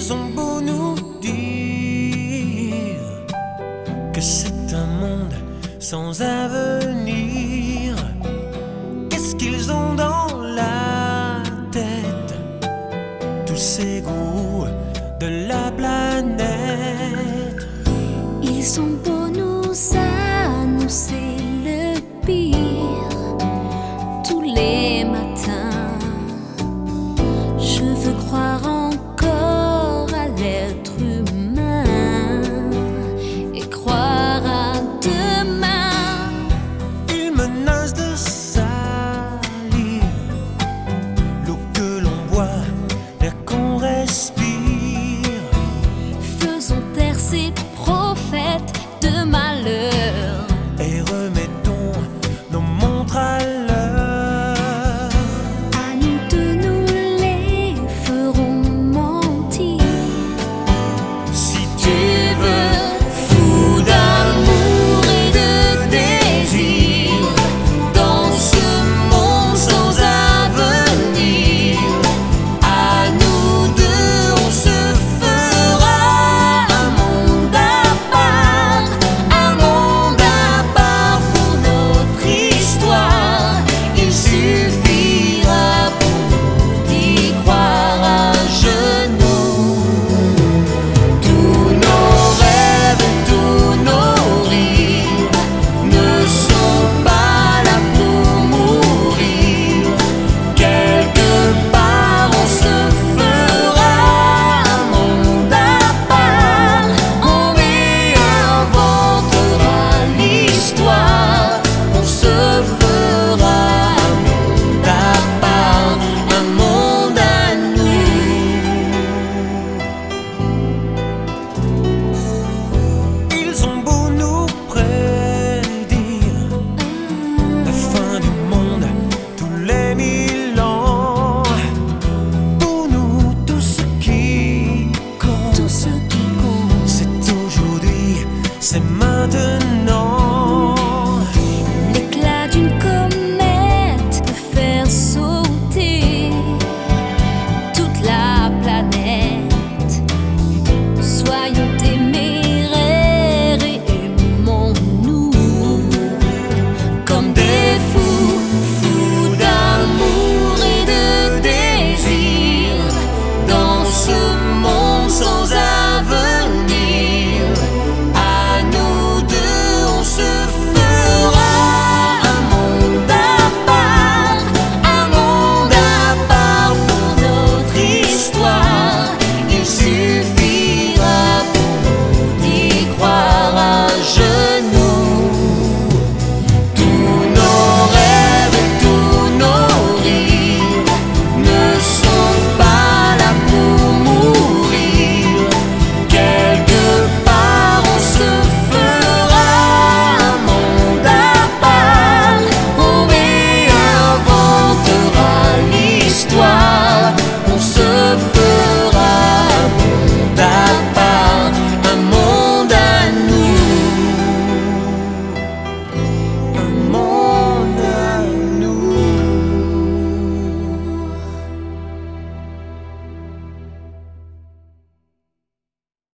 Ils ont beau nous dire que c'est un monde sans avenir, qu'est-ce qu'ils ont dans la tête, tous ces goûts de la planète? Ils ont beau nous annoncer le pire tous les matins, je veux croire encore à l'être humain et croire à demain. Ils menacent de salir l'eau que l'on boit, l'air qu'on respire. Faisons taire ces prophètes de malheur Et remettons nos montres à l'heure. À nous deux, nous les ferons mentir. Si Tu veux, fou d'amour et de désir, dans ce monde sans avenir, à nous deux on se fera un monde à part, un monde à part pour notre histoire. Il suffira pour nous d'y croire à genoux. Tous nos rêves et tous nos rires ne sont pas là pour mourir. Quelque part on se fera un monde à part, on réinventera l'histoire, on se fera un monde à part, un monde à nous. ils ont beau nous prédire la fin du monde tous les 1000 ans, pour nous tout ce qui compte, Tout ce qui compte, c'est aujourd'hui, c'est maintenant.